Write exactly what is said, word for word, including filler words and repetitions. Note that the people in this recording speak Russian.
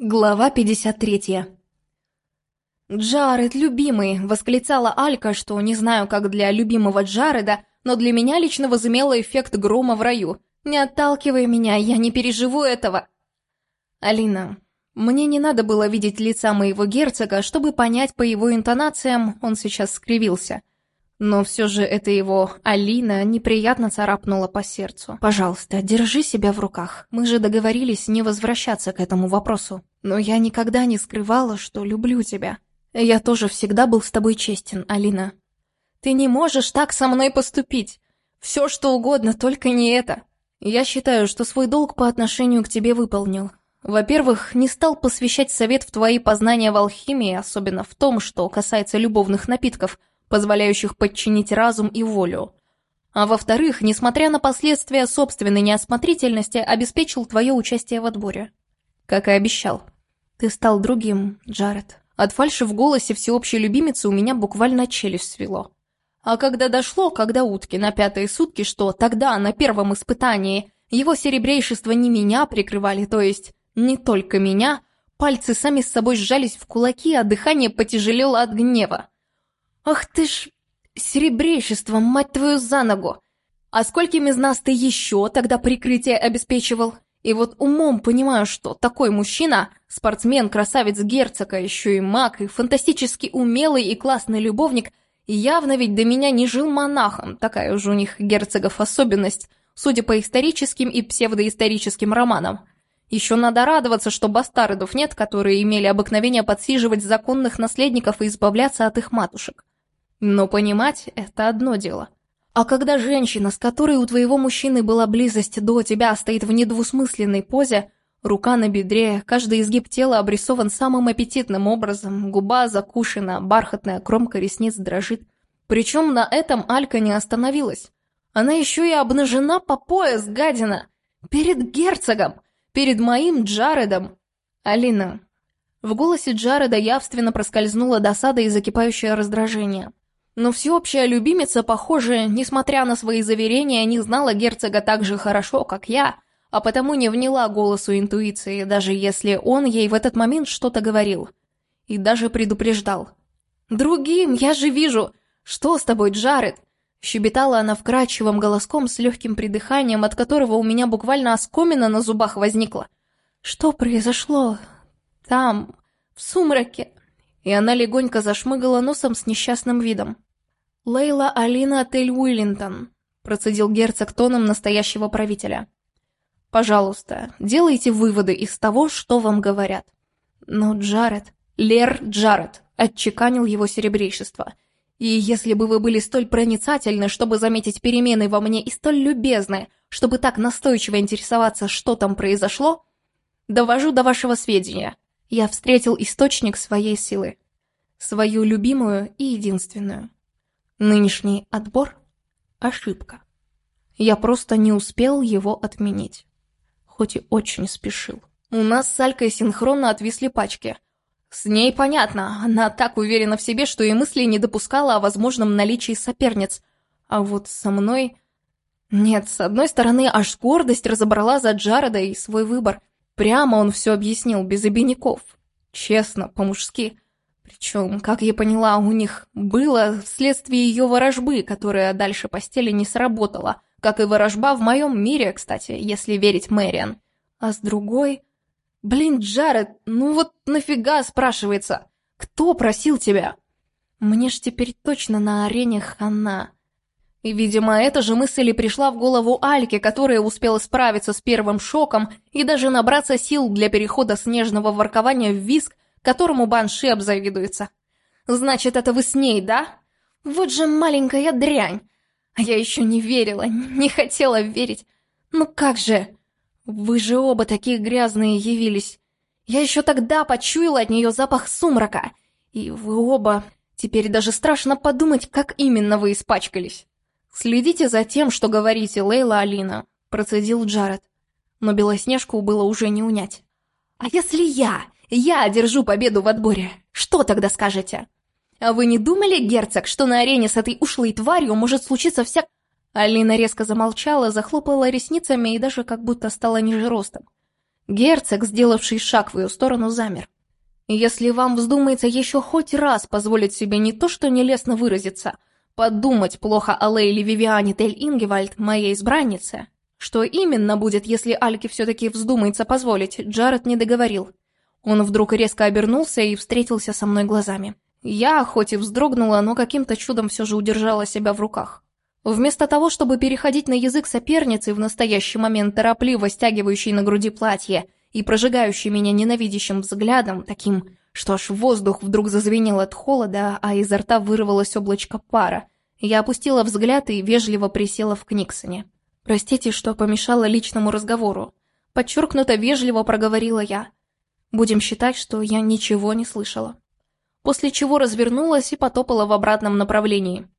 Глава пятьдесят третья. «Джаред, любимый!» — восклицала Алька, что не знаю, как для любимого Джареда, но для меня лично возымело эффект грома в раю. «Не отталкивай меня, я не переживу этого!» «Алина, мне не надо было видеть лица моего герцога, чтобы понять по его интонациям, он сейчас скривился. Но все же это его «Алина» неприятно царапнула по сердцу. «Пожалуйста, держи себя в руках. Мы же договорились не возвращаться к этому вопросу. Но я никогда не скрывала, что люблю тебя. Я тоже всегда был с тобой честен, Алина. Ты не можешь так со мной поступить. Все что угодно, только не это. Я считаю, что свой долг по отношению к тебе выполнил. Во-первых, не стал посвящать совет в твои познания в алхимии, особенно в том, что касается любовных напитков, позволяющих подчинить разум и волю. А во-вторых, несмотря на последствия собственной неосмотрительности, обеспечил твое участие в отборе. Как и обещал. Ты стал другим, Джаред. От фальши в голосе всеобщей любимицы у меня буквально челюсть свело. А когда дошло, когда утки на пятые сутки, что тогда, на первом испытании, его серебрейшество не меня прикрывали, то есть не только меня, пальцы сами с собой сжались в кулаки, а дыхание потяжелело от гнева. «Ах ты ж, серебрейшество, мать твою, за ногу! А скольким из нас ты еще тогда прикрытие обеспечивал? И вот умом понимаю, что такой мужчина, спортсмен, красавец герцога, еще и маг, и фантастически умелый и классный любовник, явно ведь до меня не жил монахом, такая уж у них герцогов особенность, судя по историческим и псевдоисторическим романам. Еще надо радоваться, что бастардов нет, которые имели обыкновение подсиживать законных наследников и избавляться от их матушек. Но понимать – это одно дело. А когда женщина, с которой у твоего мужчины была близость до тебя, стоит в недвусмысленной позе, рука на бедре, каждый изгиб тела обрисован самым аппетитным образом, губа закушена, бархатная кромка ресниц дрожит. Причем на этом Алька не остановилась. Она еще и обнажена по пояс, гадина! Перед герцогом! Перед моим Джаредом! Алина. В голосе Джареда явственно проскользнула досада и закипающее раздражение. Но всеобщая любимица, похоже, несмотря на свои заверения, не знала герцога так же хорошо, как я, а потому не вняла голосу интуиции, даже если он ей в этот момент что-то говорил. И даже предупреждал. «Другим, я же вижу! Что с тобой, Джаред?» Щебетала она вкрадчивым голоском с легким придыханием, от которого у меня буквально оскомина на зубах возникла. «Что произошло? Там, в сумраке?» И она легонько зашмыгала носом с несчастным видом. «Лейла Алина Тель-Уиллингтон», — процедил герцог тоном настоящего правителя. «Пожалуйста, делайте выводы из того, что вам говорят». «Но Джаред...» «Лер Джаред», — отчеканил его серебрейшество. «И если бы вы были столь проницательны, чтобы заметить перемены во мне, и столь любезны, чтобы так настойчиво интересоваться, что там произошло, довожу до вашего сведения. Я встретил источник своей силы. Свою любимую и единственную. Нынешний отбор – ошибка. Я просто не успел его отменить. Хоть и очень спешил. У нас с Алькой синхронно отвисли пачки. С ней понятно, она так уверена в себе, что и мысли не допускала о возможном наличии соперниц. А вот со мной... Нет, с одной стороны, аж гордость разобрала за Джареда и свой выбор. Прямо он все объяснил, без обиняков. Честно, по-мужски. Причем, как я поняла, у них было вследствие ее ворожбы, которая дальше постели не сработала. Как и ворожба в моем мире, кстати, если верить Мэриан. А с другой... Блин, Джаред, ну вот нафига, спрашивается? Кто просил тебя? Мне ж теперь точно на арене хана. И, видимо, эта же мысль и пришла в голову Альке, которая успела справиться с первым шоком и даже набраться сил для перехода с нежного воркования в визг, которому Банши обзавидуется. «Значит, это вы с ней, да? Вот же маленькая дрянь! А я еще не верила, не хотела верить. Ну как же? Вы же оба такие грязные явились. Я еще тогда почуяла от нее запах сумрака. И вы оба... Теперь даже страшно подумать, как именно вы испачкались». «Следите за тем, что говорите, Лейла Алина», — процедил Джаред. Но Белоснежку было уже не унять. «А если я, я одержу победу в отборе, что тогда скажете? А вы не думали, герцог, что на арене с этой ушлой тварью может случиться вся...» Алина резко замолчала, захлопала ресницами и даже как будто стала ниже ростом. Герцог, сделавший шаг в ее сторону, замер. «Если вам вздумается еще хоть раз позволить себе не то что нелестно выразиться, подумать плохо о Лейле Вивиане Тель-Ингевальд, моей избраннице, что именно будет, если Альке все-таки вздумается позволить?» Джаред не договорил. Он вдруг резко обернулся и встретился со мной глазами. Я, хоть и вздрогнула, но каким-то чудом все же удержала себя в руках. Вместо того, чтобы переходить на язык соперницы, в настоящий момент торопливо стягивающей на груди платье и прожигающей меня ненавидящим взглядом, таким, что аж воздух вдруг зазвенел от холода, а изо рта вырвалось облачко пара, я опустила взгляд и вежливо присела в Книксоне. «Простите, что помешала личному разговору», — подчеркнуто вежливо проговорила я. «Будем считать, что я ничего не слышала». После чего развернулась и потопала в обратном направлении.